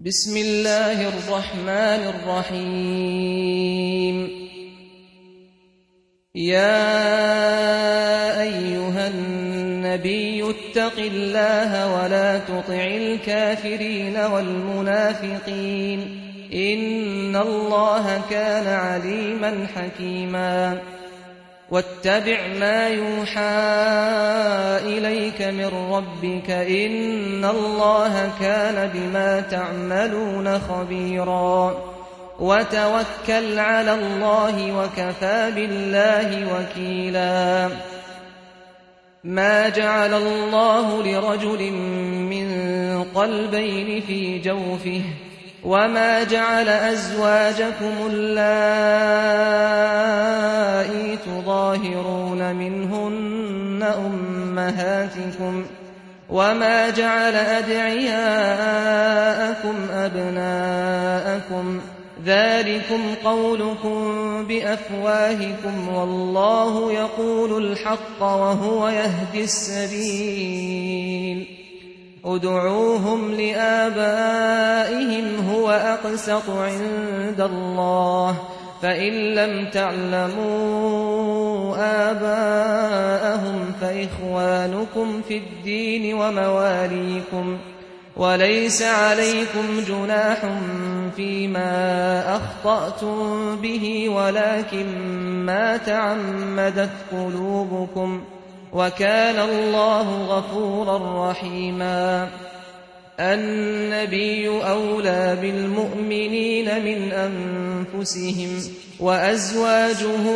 بسم الله الرحمن الرحيم يا أيها النبي اتق الله ولا تطع الكافرين والمنافقين إن الله كان عليما حكيما واتبع ما يوحى إليك من ربك إن الله كان بما تعملون خبيرا وتوكل على الله وكفى بالله وكيلا ما جعل الله لرجل من قلبين في جوفه وما جعل أزواجكم اللائي تظاهرون منهن أمهاتكم وما جعل أدعياءكم أبناءكم ذلكم قولكم بأفواهكم والله يقول الحق وهو يهدي السبيل ادعوهم لآبائهم هو أقسط عند الله فإن لم تعلموا آباءهم فإخوانكم في الدين ومواليكم وليس عليكم جناح فيما أخطأتم به ولكن ما تعمدت قلوبكم وكان الله غفورا رحيما النبي أولى بالمؤمنين من أنفسهم وأزواجه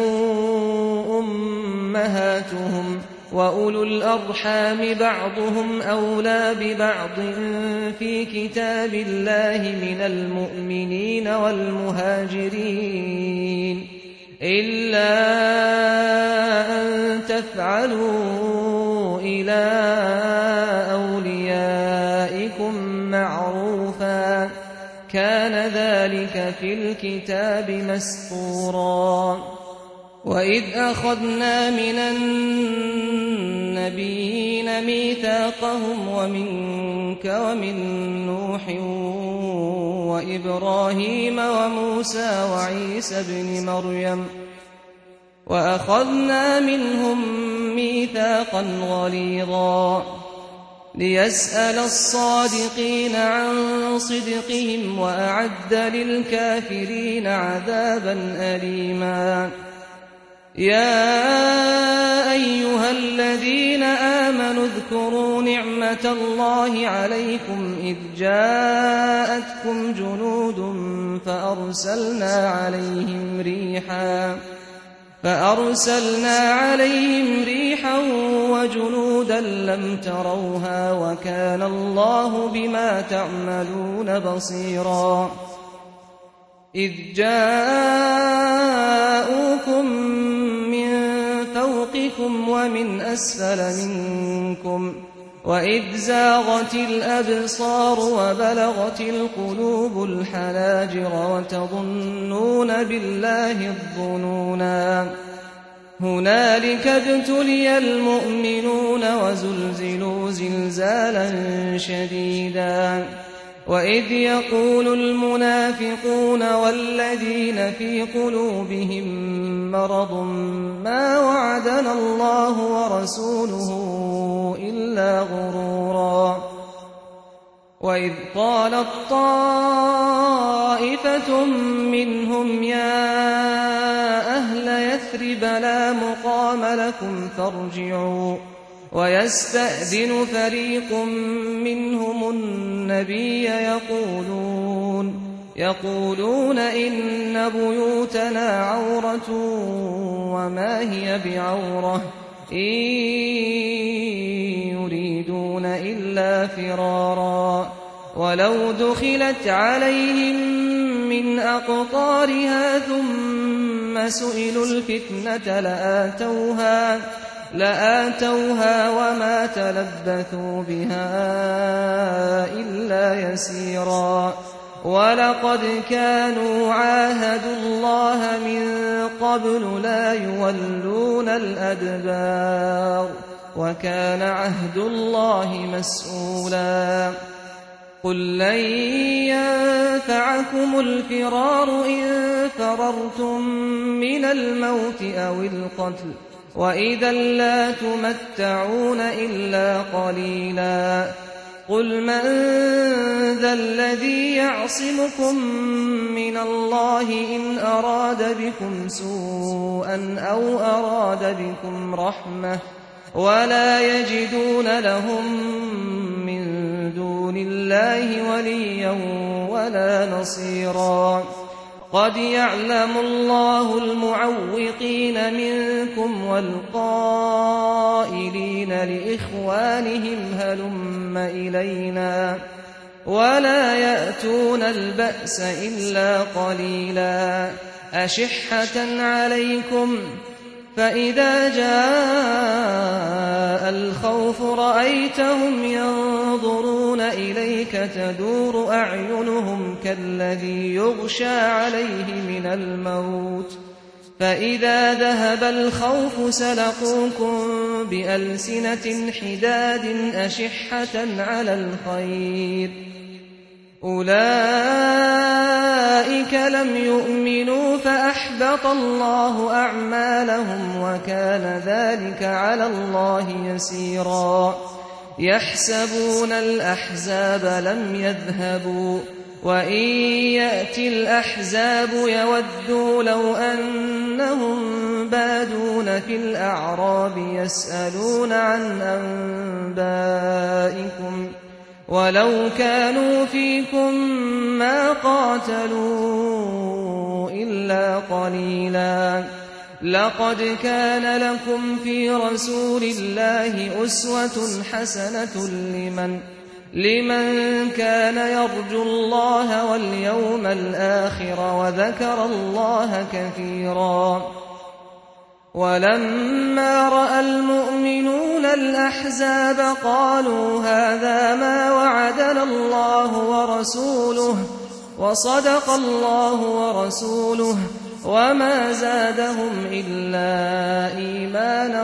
أمهاتهم وأولو الأرحام بعضهم أولى ببعض في كتاب الله من المؤمنين والمهاجرين إلا أن تفعلوا إلى أوليائكم معروفا كان ذلك في الكتاب مسطورا وإذ أخذنا من النبيين ميثاقهم ومنك ومن نوح وإبراهيم وموسى وعيسى ابن مريم وأخذنا منهم ميثاقا غليظا ليسأل الصادقين عن صدقهم وأعد للكافرين عذابا أليما يا أيها الذين آمنوا اذكروا نعمة الله عليكم إذ جاءتكم جنود فأرسلنا عليهم ريحا وجنودا لم تروها وكان الله بما تعملون بصيرا إذ جاءوكم من فوقكم ومن أسفل منكم وإذ زاغت الأبصار وبلغت القلوب الحناجر وتظنون بالله الظنونا هنالك ابتلي المؤمنون وزلزلوا زلزالا شديدا وإذ يقول المنافقون والذين في قلوبهم مرض ما وعدنا الله ورسوله إلا غرورا وإذ قالت طائفة منهم يا أهل يثرب لا مقام لكم فارجعوا ويستأذن فريق منهم النبي يقولون إن بيوتنا عورة وما هي بعورة إن يريدون إلا فرارا ولو دخلت عليهم من أقطارها ثم سئلوا الفتنة لآتوها وما تلبثوا بها إلا يسيرا ولقد كانوا عاهدوا الله من قبل لا يولون الأدبار وكان عهد الله مسؤولا قل لن ينفعكم الفرار إن فررتم من الموت أو القتل وإذا لا تمتعون إلا قليلا قل من ذا الذي يعصمكم من الله إن أراد بكم سوءا أو أراد بكم رحمة ولا يجدون لهم من دون الله وليا ولا نصيرا قد يعلم الله المعوقين منكم والقائلين لإخوانهم هلم إلينا ولا يأتون البأس إلا قليلا أشحة عليكم فإذا جاء الخوف رأيتهم ينظرون إليك تدور أعينهم كالذي يغشى عليه من الموت فإذا ذهب الخوف سلقوكم بألسنة حداد أشحة على الخير أولئك لم يؤمنوا فأحبط الله أعمالهم وكان ذلك على الله يسيرا يحسبون الأحزاب لم يذهبوا وإن يأتي الأحزاب يودوا لو أنهم بادون في الأعراب يسألون عن أنبائكم ولو كانوا فيكم ما قاتلوا إلا قليلا لقد كان لكم في رسول الله أسوة حسنة لمن كان يرجو الله واليوم الآخر وذكر الله كثيرا ولما رأى المؤمنون الأحزاب قالوا هذا ما وعدنا الله ورسوله وصدق الله ورسوله وما زادهم إلا إيمانا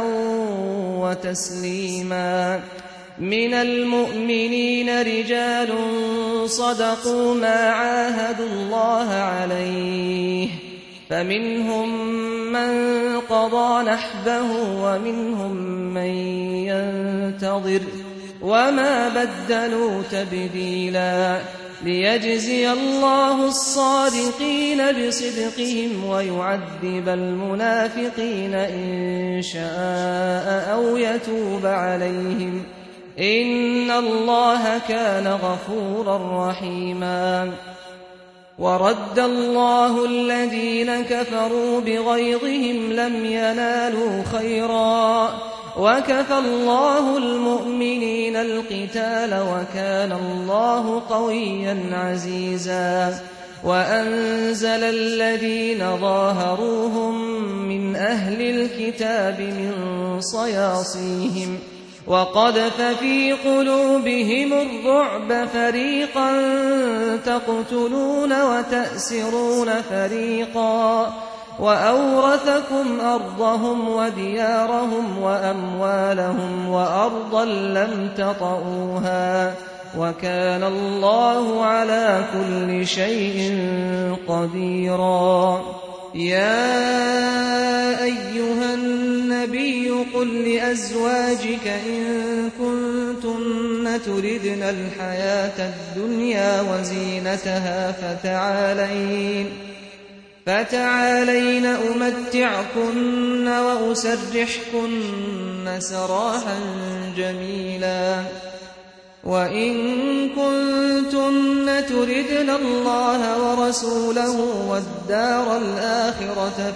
وتسليما من المؤمنين رجال صدقوا ما عاهدوا الله عليه فمنهم من قضى نحبه ومنهم من ينتظر وما بدلوا تبديلا ليجزي الله الصادقين بصدقهم ويعذب المنافقين إن شاء أو يتوب عليهم إن الله كان غفورا رحيما ورد الله الذين كفروا بغيظهم لم ينالوا خيرا وكفى الله المؤمنين القتال وكان الله قويا عزيزا وأنزل الذين ظاهروهم من أهل الكتاب من صياصيهم وقذف في قلوبهم الرعب فريقا تقتلون وتأسرون فريقا وأورثكم أرضهم وديارهم وأموالهم وأرضا لم تطئوها وكان الله على كل شيء قديرا يا أيها النبي قل لأزواجك إن كنتن تردن الحياة الدنيا وزينتها فتعالين أمتعكن وأسرحكن سراحا جميلا وإن كنتن تردن الله ورسوله والدار الآخرة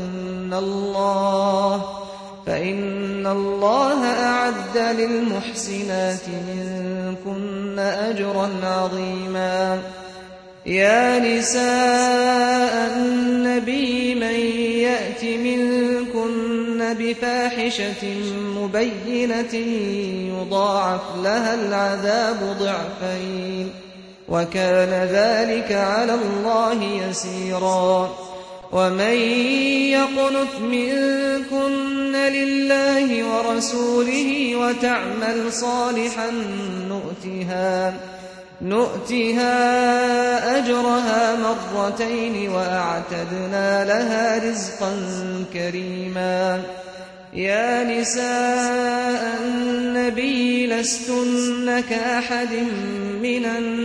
فإن الله أعد للمحسنات منكن أجرا عظيما يا نساء النبي من يأت منكن بفاحشة مبينة يضاعف لها العذاب ضعفين وكان ذلك على الله يسيرا ومن يقنت منكن لله ورسوله وتعمل صالحا نؤتها أجرها مرتين وأعتدنا لها رزقا كريما. يا نساء النبي لستن كأحد من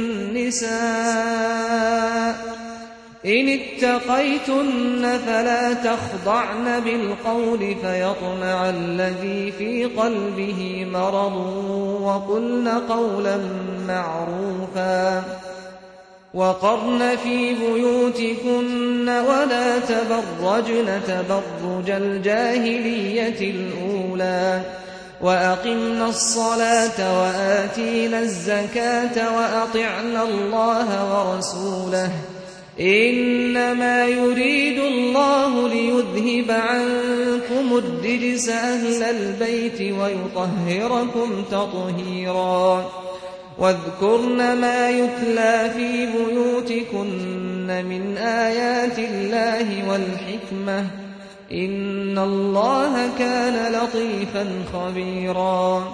النساء إن اتقيتن فلا تخضعن بالقول فيطمع الذي في قلبه مرض وقلن قولا معروفا. وقرن في بيوتكن ولا تبرجن تبرج الجاهلية الأولى وأقمنا الصلاة وآتينا الزكاة وأطعنا الله ورسوله إنما يريد الله ليذهب عنكم الرجس أهل البيت ويطهركم تطهيرا. واذكرن ما يتلى في بيوتكن من آيات الله والحكمة إن الله كان لطيفا خبيرا.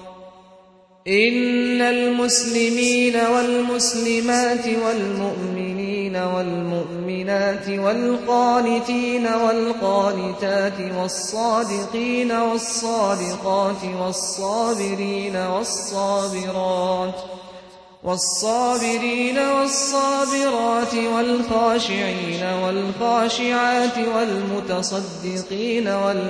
إن المسلمين والمسلمات والمؤمنين والمؤمنات والقانتين والقانتات والصادقين والصادقات والصابرين والصابرات والخاشعين والخاشعات والمتصدقين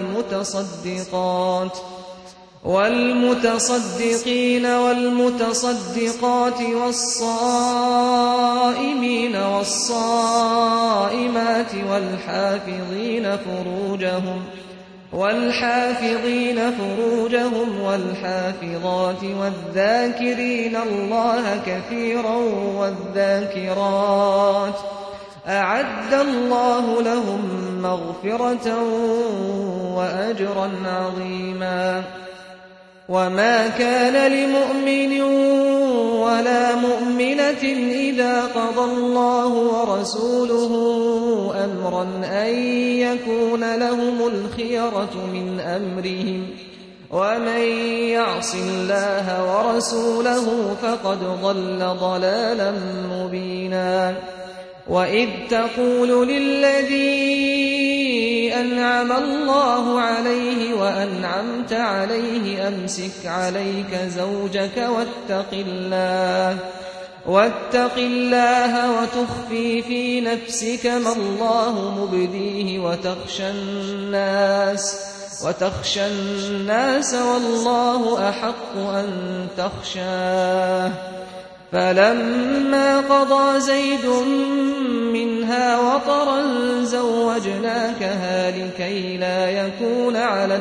والمتصدقات والصائمين والصائمات والحافظين فروجهم والحافظات والذاكرين الله كثيرا والذاكرات أعد الله لهم مغفرة وأجرا عظيما. وما كان لمؤمن ولا مؤمنة إذا قضى الله ورسوله أمرا أن يكون لهم الخيرة من أمرهم ومن يعص الله ورسوله فقد ضل ضلالا مبينا. وإذ تقول للذي أنعم الله عليه وأنعمت عليه أمسك عليك زوجك واتق الله وتخفي في نفسك ما الله مبديه وتخشى الناس والله أحق أن تخشاه. فلما قضى زيد منها وطرا زوجناكها لكي لا يكون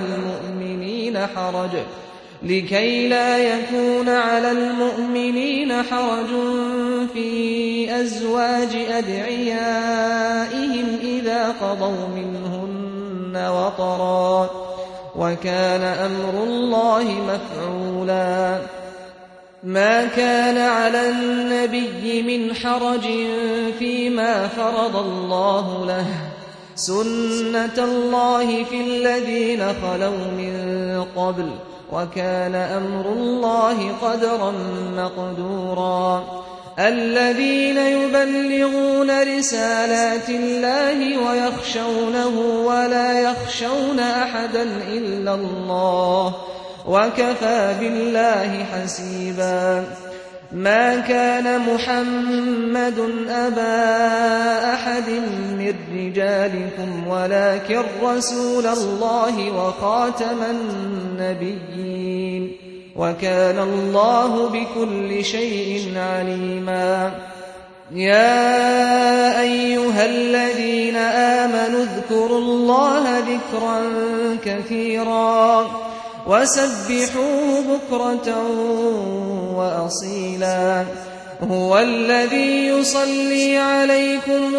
على المؤمنين حرج في أزواج أدعيائهم إذا قضوا منهن وطرا وكان أمر الله مفعولا. ما كان على النبي من حرج فيما فرض الله له سنة الله في الذين خلوا من قبل وكان أمر الله قدرا مقدورا. الذين يبلغون رسالات الله ويخشونه ولا يخشون أحدا إلا الله وكفى بالله حسيبا. ما كان محمد أبا أحد من رجالكم ولكن رسول الله وخاتم النبيين وكان الله بكل شيء عليما. يا أيها الذين آمنوا اذكروا الله ذكرا كثيرا وسبحوه بكرة وأصيلا. هو الذي يصلي عليكم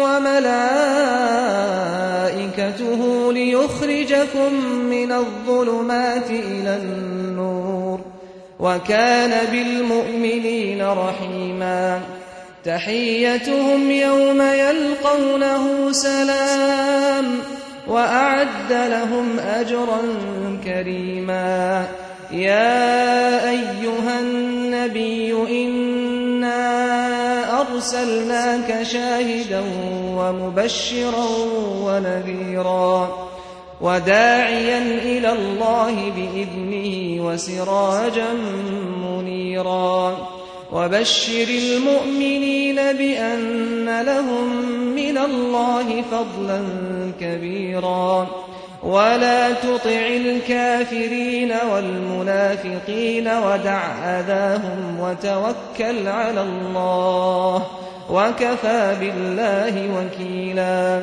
وملائكته ليخرجكم من الظلمات إلى النور وكان بالمؤمنين رحيما. تحيتهم يوم يلقونه سلام وأعد لهم أجرا كريما. يا أيها النبي إنا أرسلناك شاهدا ومبشرا ونذيرا وداعيا إلى الله بإذنه وسراجا منيرا وبشر المؤمنين بأن لهم من الله فضلا كبيرا ولا تطع الكافرين والمنافقين ودع أذاهم وتوكل على الله وكفى بالله وكيلا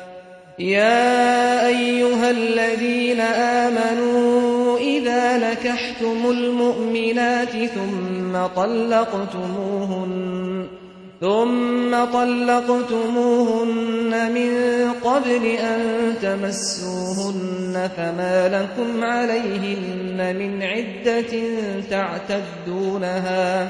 يا أيها الذين آمنوا إذا نكحتم المؤمنات ثم طلقتموهن من قبل أن تمسوهن فما لكم عليهن من عدة تعتدونها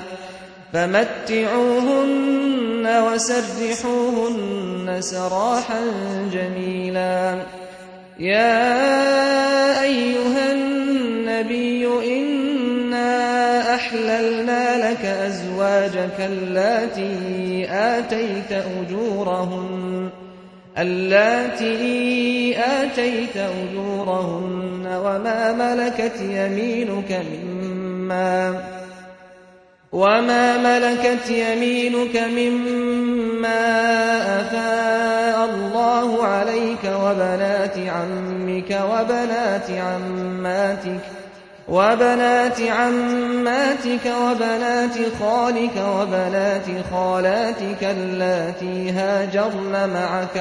فمتعوهن وسرحوهن سراحا جميلا يا أيها النبي إنا أحللنا لك أزواجك اللاتي آتيت أجورهن وما ملكت يمينك مما أفاء الله عليك وبنات عمك وبنات عماتك وبنات خالك وبنات خالاتك اللاتي هاجرن معك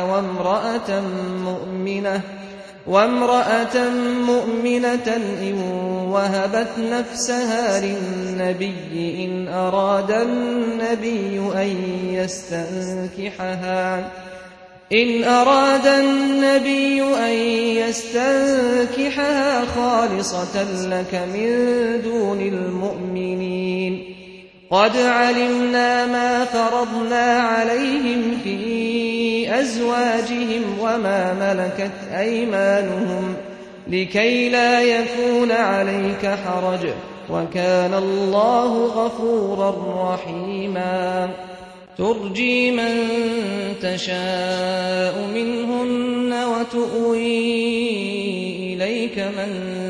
وامرأة مؤمنة إن وهبت نفسها للنبي إن أراد النبي أن يستنكحها خالصة لك من دون المؤمنين قد علمنا ما فرضنا عليهم في أزواجهم وما ملكت أيمانهم لكي لا يكون عليك حرج وكان الله غفورا رحيما ترجي من تشاء منهن وتؤوي إليك من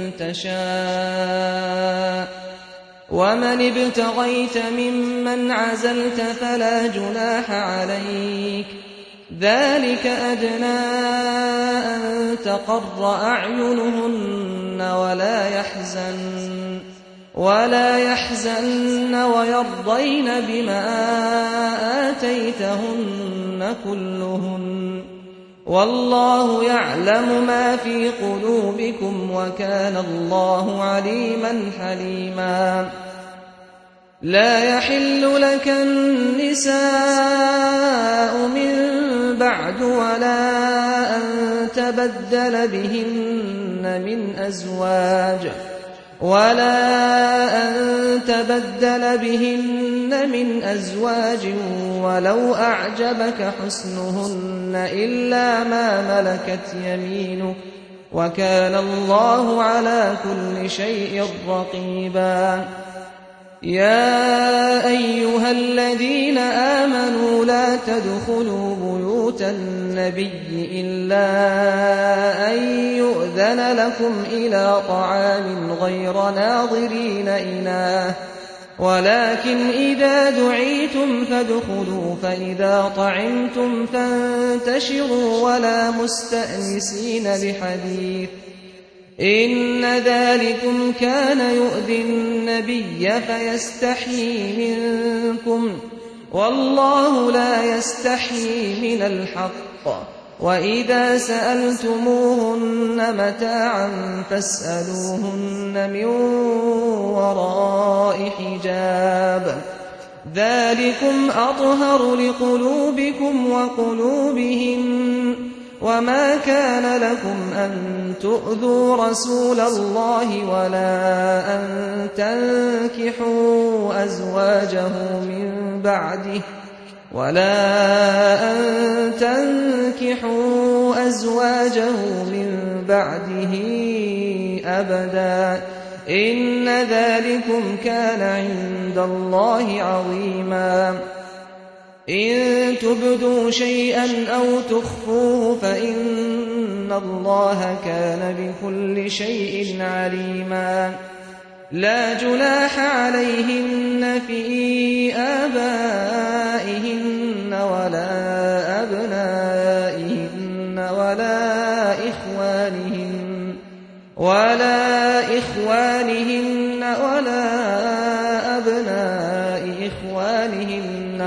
تشاء ومن ابتغيت ممن عزلت فلا جناح عليك ذلك أدنى أن تقر أعينهن ولا يحزن ويرضين بما آتيتهن كلهن والله يعلم ما في قلوبكم وكان الله عليما حليما لا يحل لك النساء من بعد ولا أن تبدل بهن من أزواج ولو أعجبك حسنهن إلا ما ملكت يمينك وكان الله على كل شيء رقيبا يا أيها الذين آمنوا لا تدخلوا بيوت النبي إلا أن يؤذن لكم إلى طعام غير ناظرين إناه ولكن إذا دعيتم فادخلوا فإذا طعمتم فانتشروا ولا مستأنسين لحديث إن ذلكم كان يؤذي النبي فيستحيي منكم والله لا يستحيي من الحق وإذا سألتموهن متاعا فاسألوهن من وراء حجاب ذلكم أطهر لقلوبكم وقلوبهن وما كان لكم أن تؤذوا رسول الله ولا أن تنكحوا أزواجه من بعده أبدا إن ذلكم كان عند الله عظيما إن تبدوا شيئا أو تخفوه فإن الله كان بكل شيء عليما لا جناح عليهن في آبائهن ولا أبنائهن ولا إخوانهن ولا أبناء إخوانهن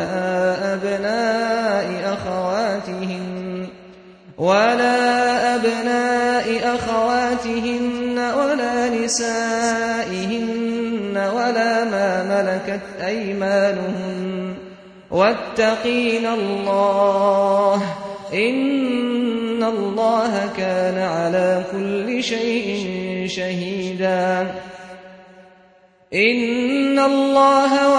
ولا أبناء أخواتهن ولا نسائهن ولا ما ملكت أيمانهن واتقين الله إن الله كان على كل شيء شهيدا إن الله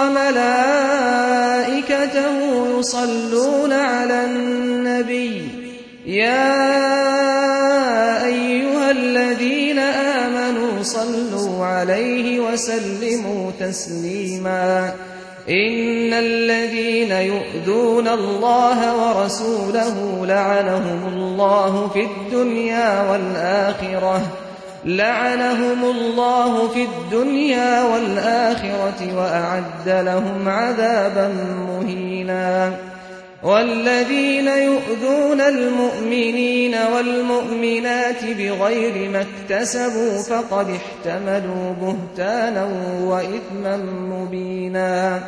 وملائكته يصلون على النبي يا أيها الذين آمنوا صلوا عليه وسلموا تسليما إن الذين يؤذون الله ورسوله لعنهم الله في الدنيا والآخرة وأعد لهم عذابا مهينا والذين يؤذون المؤمنين والمؤمنات بغير ما اكتسبوا فقد احتملوا بهتانا وإثما مبينا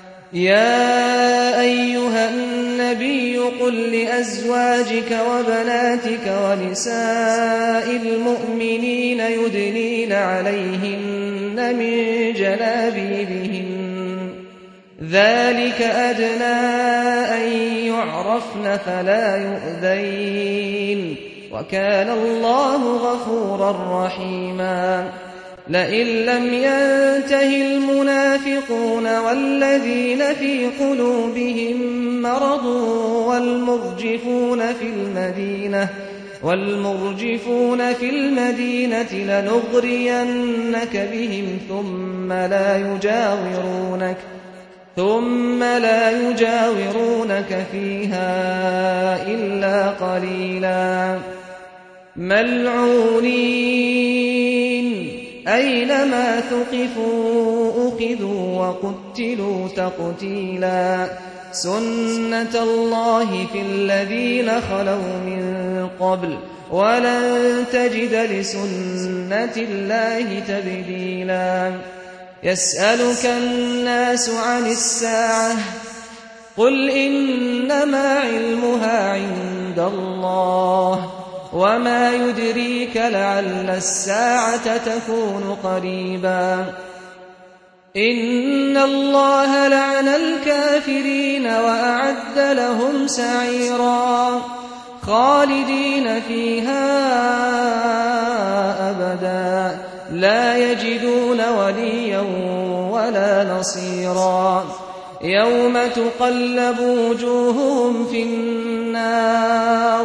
يا أيها النبي قل لأزواجك وبناتك ونساء المؤمنين يدنين عليهن من جلابيبهن ذلك أدنى أن يعرفن فلا يؤذين وكان الله غفورا رحيما لئن لم ينته المنافقون والذين في قلوبهم مرض والمرجفون في المدينة لنغرينك بهم ثم لا يجاورونك فيها إلا قليلا ملعونين أينما ثقفوا أخذوا وقتلوا تقتيلا سنة الله في الذين خلوا من قبل ولن تجد لسنة الله تبديلا يسألك الناس عن الساعة قل إنما علمها عند الله وما يدريك لعل الساعة تكون قريبا إن الله لعن الكافرين وأعد لهم سعيرا خالدين فيها أبدا لا يجدون وليا ولا نصيرا يوم تقلب وجوههم في النار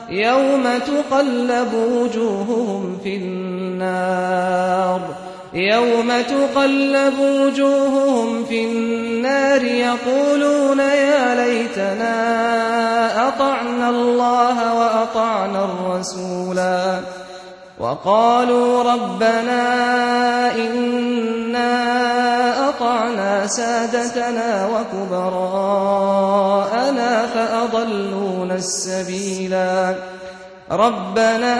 يقولون يا ليتنا أطعنا الله وأطعنا الرسولا وقالوا ربنا إنا أطعنا سادتنا وكبراءنا فأضلونا السبيلا ربنا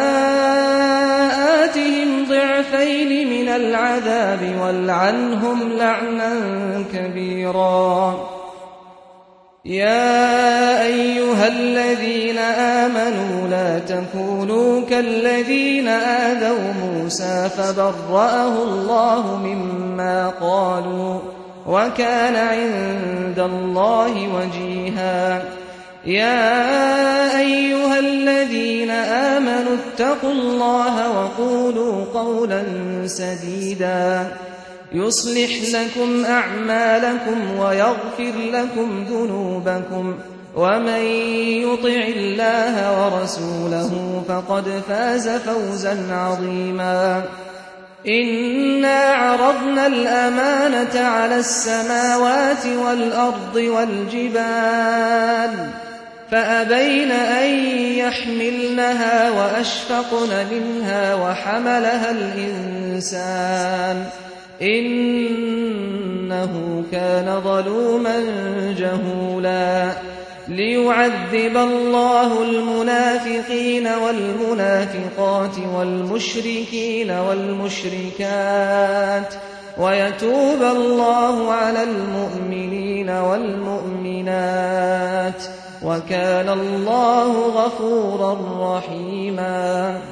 آتهم ضعفين من العذاب والعنهم لعنا كبيرا يا أيها الذين آمنوا لا تكونوا كالذين آذوا موسى فبرأه الله مما قالوا وكان عند الله وجيها يا أيها الذين آمنوا اتقوا الله وقولوا قولا سديدا يصلح لكم أعمالكم ويغفر لكم ذنوبكم ومن يطع الله ورسوله فقد فاز فوزا عظيما إنا عرضنا الأمانة على السماوات والأرض والجبال فأبين أن يحملنها وأشفقن منها وحملها الإنسان إنه كان ظلوما جهولا ليعذب الله المنافقين والمنافقات والمشركين والمشركات ويتوب الله على المؤمنين والمؤمنات وكان الله غفورا رحيما